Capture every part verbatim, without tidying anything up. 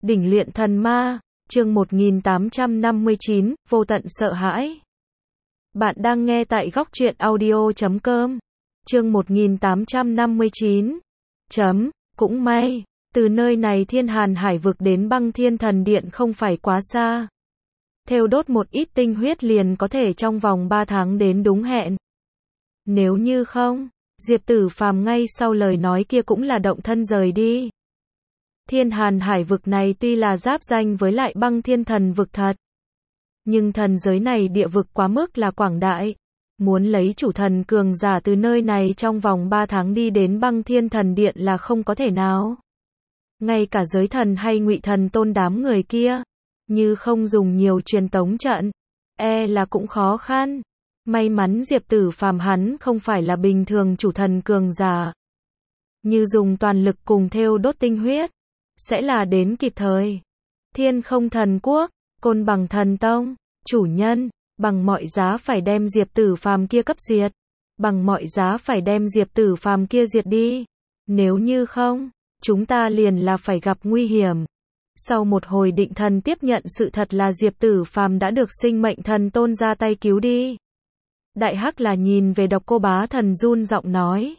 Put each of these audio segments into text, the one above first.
Đỉnh luyện thần ma, chương một nghìn tám trăm năm mươi chín, vô tận sợ hãi. Bạn đang nghe tại góc truyện audio chấm com. Chương một nghìn tám trăm năm mươi chín. Chấm, cũng may, từ nơi này Thiên Hàn Hải vực đến Băng Thiên Thần Điện không phải quá xa. Thêu đốt một ít tinh huyết liền có thể trong vòng ba tháng đến đúng hẹn. Nếu như không, Diệp Tử Phàm ngay sau lời nói kia cũng là động thân rời đi. Thiên Hàn Hải vực này tuy là giáp danh với lại Băng Thiên Thần vực thật, nhưng thần giới này địa vực quá mức là quảng đại, muốn lấy chủ thần cường giả từ nơi này trong vòng ba tháng đi đến Băng Thiên Thần Điện là không có thể nào. Ngay cả giới thần hay Ngụy Thần Tôn đám người kia, như không dùng nhiều truyền tống trận, e là cũng khó khăn. May mắn Diệp Tử Phàm hắn không phải là bình thường chủ thần cường giả, như dùng toàn lực cùng thêu đốt tinh huyết, sẽ là đến kịp thời. Thiên Không Thần Quốc, Côn Bằng Thần Tông, chủ nhân, bằng mọi giá phải đem Diệp Tử Phàm kia cấp diệt, bằng mọi giá phải đem Diệp Tử Phàm kia diệt đi. Nếu như không, chúng ta liền là phải gặp nguy hiểm. Sau một hồi định thần tiếp nhận sự thật là Diệp Tử Phàm đã được Sinh Mệnh Thần Tôn ra tay cứu đi. Đại Hắc là nhìn về Độc Cô Bá Thần run giọng nói.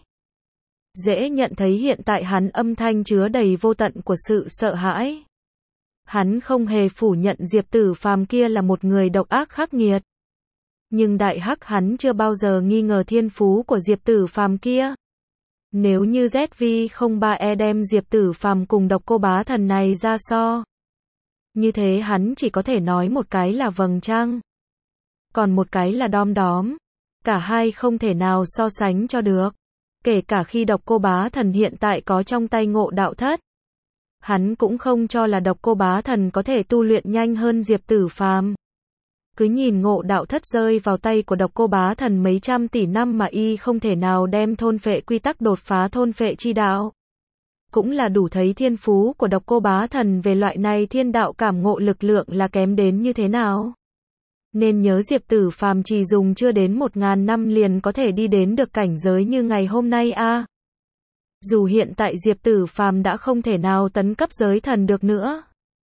Dễ nhận thấy hiện tại hắn âm thanh chứa đầy vô tận của sự sợ hãi. Hắn không hề phủ nhận Diệp Tử Phàm kia là một người độc ác khắc nghiệt. Nhưng Đại Hắc hắn chưa bao giờ nghi ngờ thiên phú của Diệp Tử Phàm kia. Nếu như Z V không ba E đem Diệp Tử Phàm cùng Độc Cô Bá Thần này ra so, như thế hắn chỉ có thể nói một cái là vầng trăng, còn một cái là đom đóm. Cả hai không thể nào so sánh cho được. Kể cả khi Độc Cô Bá Thần hiện tại có trong tay Ngộ Đạo Thất, hắn cũng không cho là Độc Cô Bá Thần có thể tu luyện nhanh hơn Diệp Tử Phàm. Cứ nhìn Ngộ Đạo Thất rơi vào tay của Độc Cô Bá Thần mấy trăm tỷ năm mà y không thể nào đem thôn phệ quy tắc đột phá thôn phệ chi đạo. Cũng là đủ thấy thiên phú của Độc Cô Bá Thần về loại này thiên đạo cảm ngộ lực lượng là kém đến như thế nào. Nên nhớ Diệp Tử Phàm chỉ dùng chưa đến một ngàn năm liền có thể đi đến được cảnh giới như ngày hôm nay a. À. Dù hiện tại Diệp Tử Phàm đã không thể nào tấn cấp giới thần được nữa,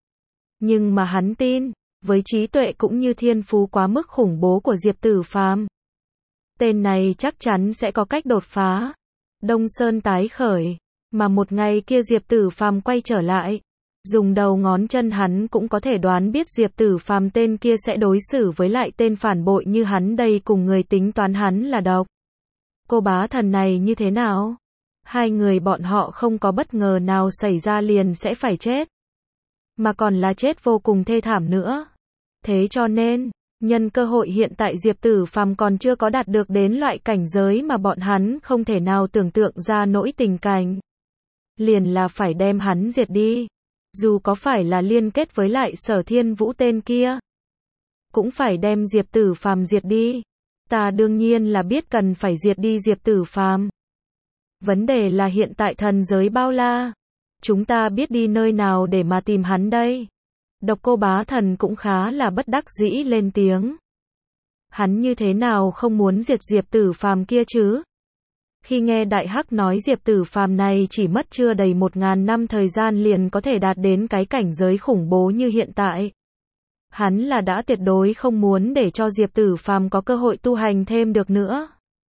nhưng mà hắn tin, với trí tuệ cũng như thiên phú quá mức khủng bố của Diệp Tử Phàm, tên này chắc chắn sẽ có cách đột phá. Đông Sơn tái khởi, mà một ngày kia Diệp Tử Phàm quay trở lại, dùng đầu ngón chân hắn cũng có thể đoán biết Diệp Tử Phàm tên kia sẽ đối xử với lại tên phản bội như hắn đây cùng người tính toán hắn là Độc Cô Bá Thần này như thế nào. Hai người bọn họ không có bất ngờ nào xảy ra liền sẽ phải chết, mà còn là chết vô cùng thê thảm nữa. Thế cho nên, nhân cơ hội hiện tại Diệp Tử Phàm còn chưa có đạt được đến loại cảnh giới mà bọn hắn không thể nào tưởng tượng ra nỗi tình cảnh, liền là phải đem hắn diệt đi. Dù có phải là liên kết với lại Sở Thiên Vũ tên kia, cũng phải đem Diệp Tử Phàm diệt đi. Ta đương nhiên là biết cần phải diệt đi Diệp Tử Phàm. Vấn đề là hiện tại thần giới bao la, chúng ta biết đi nơi nào để mà tìm hắn đây. Độc Cô Bá Thần cũng khá là bất đắc dĩ lên tiếng. Hắn như thế nào không muốn diệt Diệp Tử Phàm kia chứ? Khi nghe Đại Hắc nói Diệp Tử Phàm này chỉ mất chưa đầy một ngàn năm thời gian liền có thể đạt đến cái cảnh giới khủng bố như hiện tại, hắn là đã tuyệt đối không muốn để cho Diệp Tử Phàm có cơ hội tu hành thêm được nữa.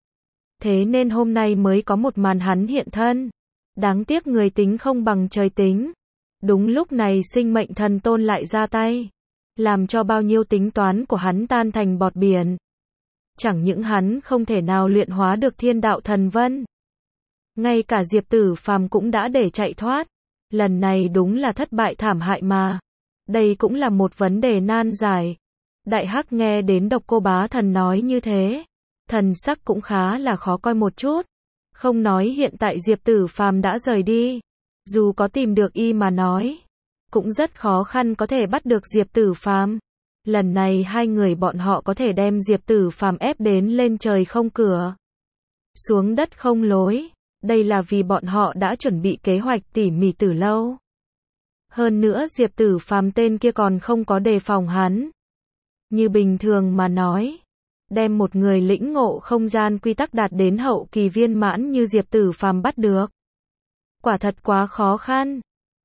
Thế nên hôm nay mới có một màn hắn hiện thân. Đáng tiếc người tính không bằng trời tính. Đúng lúc này Sinh Mệnh Thần Tôn lại ra tay, làm cho bao nhiêu tính toán của hắn tan thành bọt biển. Chẳng những hắn không thể nào luyện hóa được thiên đạo thần vân, ngay cả Diệp Tử Phàm cũng đã để chạy thoát. Lần này đúng là thất bại thảm hại mà. Đây cũng là một vấn đề nan giải. Đại Hắc nghe đến Độc Cô Bá Thần nói như thế, thần sắc cũng khá là khó coi một chút. Không nói hiện tại Diệp Tử Phàm đã rời đi, dù có tìm được y mà nói, cũng rất khó khăn có thể bắt được Diệp Tử Phàm. Lần này hai người bọn họ có thể đem Diệp Tử Phàm ép đến lên trời không cửa, xuống đất không lối. Đây là vì bọn họ đã chuẩn bị kế hoạch tỉ mỉ từ lâu. Hơn nữa Diệp Tử Phàm tên kia còn không có đề phòng hắn. Như bình thường mà nói, đem một người lĩnh ngộ không gian quy tắc đạt đến hậu kỳ viên mãn như Diệp Tử Phàm bắt được, quả thật quá khó khăn.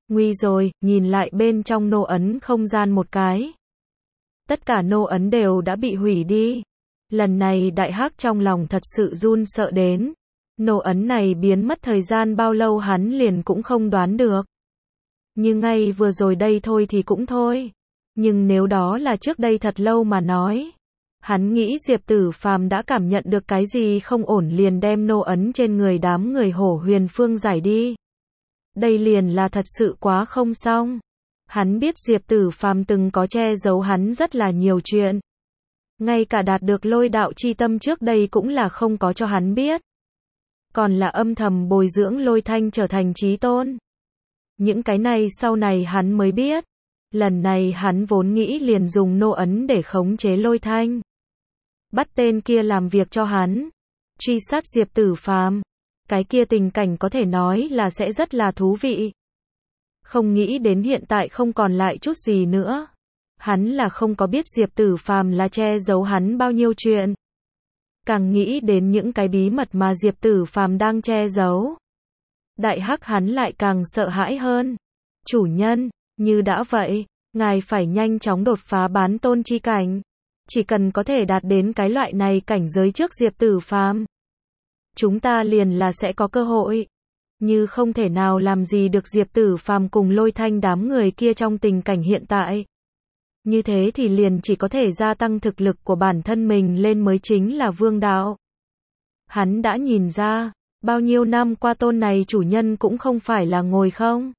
Nguy rồi, nhìn lại bên trong nô ấn không gian một cái. Tất cả nô ấn đều đã bị hủy đi. Lần này Đại Hắc trong lòng thật sự run sợ đến. Nô ấn này biến mất thời gian bao lâu hắn liền cũng không đoán được. Nhưng ngay vừa rồi đây thôi thì cũng thôi. Nhưng nếu đó là trước đây thật lâu mà nói. Hắn nghĩ Diệp Tử Phàm đã cảm nhận được cái gì không ổn liền đem nô ấn trên người đám người Hổ Huyền Phương giải đi. Đây liền là thật sự quá không xong. Hắn biết Diệp Tử Phàm từng có che giấu hắn rất là nhiều chuyện. Ngay cả đạt được lôi đạo chi tâm trước đây cũng là không có cho hắn biết. Còn là âm thầm bồi dưỡng lôi thanh trở thành chí tôn. Những cái này sau này hắn mới biết. Lần này hắn vốn nghĩ liền dùng nô ấn để khống chế lôi thanh. Bắt tên kia làm việc cho hắn. Truy sát Diệp Tử Phàm. Cái kia tình cảnh có thể nói là sẽ rất là thú vị. Không nghĩ đến hiện tại không còn lại chút gì nữa. Hắn là không có biết Diệp Tử Phàm là che giấu hắn bao nhiêu chuyện. Càng nghĩ đến những cái bí mật mà Diệp Tử Phàm đang che giấu. Đại Hắc hắn lại càng sợ hãi hơn. Chủ nhân, như đã vậy, ngài phải nhanh chóng đột phá bán tôn chi cảnh. Chỉ cần có thể đạt đến cái loại này cảnh giới trước Diệp Tử Phàm, chúng ta liền là sẽ có cơ hội. Như không thể nào làm gì được Diệp Tử Phàm cùng lôi thanh đám người kia trong tình cảnh hiện tại. Như thế thì liền chỉ có thể gia tăng thực lực của bản thân mình lên mới chính là vương đạo. Hắn đã nhìn ra, bao nhiêu năm qua tôn này chủ nhân cũng không phải là ngồi không.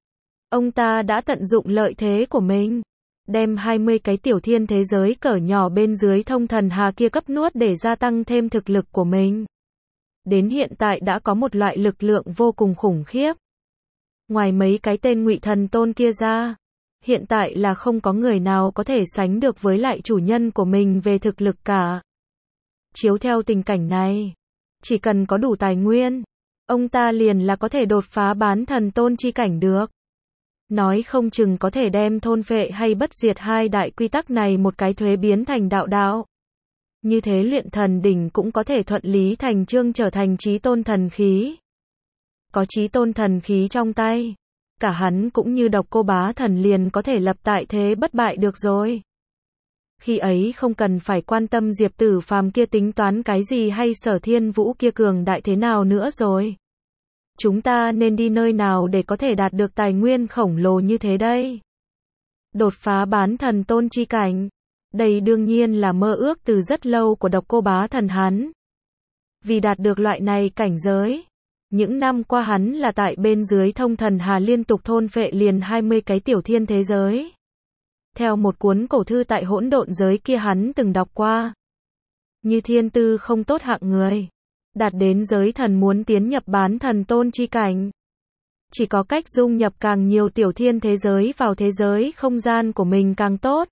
Ông ta đã tận dụng lợi thế của mình, đem hai mươi cái tiểu thiên thế giới cỡ nhỏ bên dưới thông thần hà kia cấp nuốt để gia tăng thêm thực lực của mình. Đến hiện tại đã có một loại lực lượng vô cùng khủng khiếp. Ngoài mấy cái tên ngụy thần tôn kia ra, hiện tại là không có người nào có thể sánh được với lại chủ nhân của mình về thực lực cả. Chiếu theo tình cảnh này, chỉ cần có đủ tài nguyên, ông ta liền là có thể đột phá bán thần tôn chi cảnh được. Nói không chừng có thể đem thôn phệ hay bất diệt hai đại quy tắc này một cái thuế biến thành đạo đạo. Như thế luyện thần đỉnh cũng có thể thuận lý thành chương trở thành chí tôn thần khí. Có chí tôn thần khí trong tay, cả hắn cũng như Độc Cô Bá Thần liền có thể lập tại thế bất bại được rồi. Khi ấy không cần phải quan tâm Diệp Tử Phàm kia tính toán cái gì hay Sở Thiên Vũ kia cường đại thế nào nữa rồi. Chúng ta nên đi nơi nào để có thể đạt được tài nguyên khổng lồ như thế đây? Đột phá bán thần tôn chi cảnh. Đây đương nhiên là mơ ước từ rất lâu của Độc Cô Bá Thần hắn. Vì đạt được loại này cảnh giới, những năm qua hắn là tại bên dưới thông thần hà liên tục thôn phệ liền hai mươi cái tiểu thiên thế giới. Theo một cuốn cổ thư tại hỗn độn giới kia hắn từng đọc qua. Như thiên tư không tốt hạng người, đạt đến giới thần muốn tiến nhập bán thần tôn chi cảnh. Chỉ có cách dung nhập càng nhiều tiểu thiên thế giới vào thế giới không gian của mình càng tốt.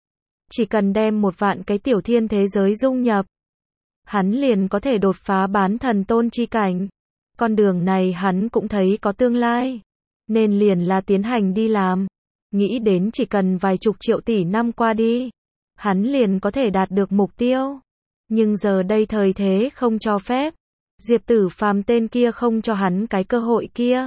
Chỉ cần đem một vạn cái tiểu thiên thế giới dung nhập, hắn liền có thể đột phá bán thần tôn chi cảnh. Con đường này hắn cũng thấy có tương lai, nên liền là tiến hành đi làm. Nghĩ đến chỉ cần vài chục triệu tỷ năm qua đi, hắn liền có thể đạt được mục tiêu. Nhưng giờ đây thời thế không cho phép. Diệp Tử Phàm tên kia không cho hắn cái cơ hội kia.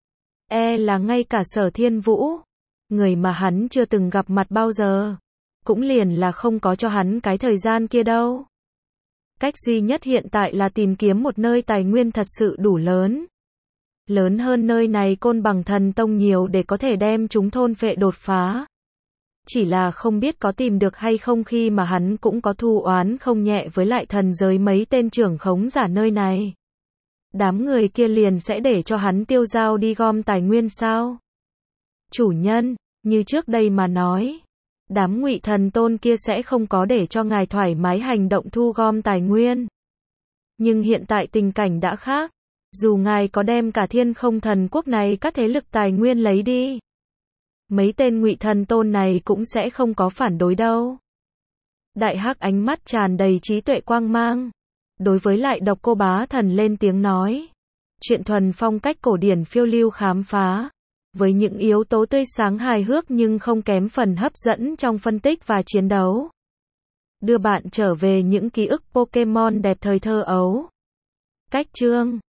E là ngay cả Sở Thiên Vũ, người mà hắn chưa từng gặp mặt bao giờ, cũng liền là không có cho hắn cái thời gian kia đâu. Cách duy nhất hiện tại là tìm kiếm một nơi tài nguyên thật sự đủ lớn. Lớn hơn nơi này Côn Bằng Thần Tông nhiều để có thể đem chúng thôn phệ đột phá. Chỉ là không biết có tìm được hay không khi mà hắn cũng có thù oán không nhẹ với lại thần giới mấy tên trưởng khống giả nơi này. Đám người kia liền sẽ để cho hắn tiêu dao đi gom tài nguyên sao? Chủ nhân, như trước đây mà nói, đám ngụy thần tôn kia sẽ không có để cho ngài thoải mái hành động thu gom tài nguyên. Nhưng hiện tại tình cảnh đã khác, dù ngài có đem cả Thiên Không Thần Quốc này các thế lực tài nguyên lấy đi, mấy tên ngụy thần tôn này cũng sẽ không có phản đối đâu. Đại Hắc ánh mắt tràn đầy trí tuệ quang mang, đối với lại Độc Cô Bá Thần lên tiếng nói. Chuyện thuần phong cách cổ điển phiêu lưu khám phá, với những yếu tố tươi sáng hài hước nhưng không kém phần hấp dẫn trong phân tích và chiến đấu. Đưa bạn trở về những ký ức Pokemon đẹp thời thơ ấu. Cách chương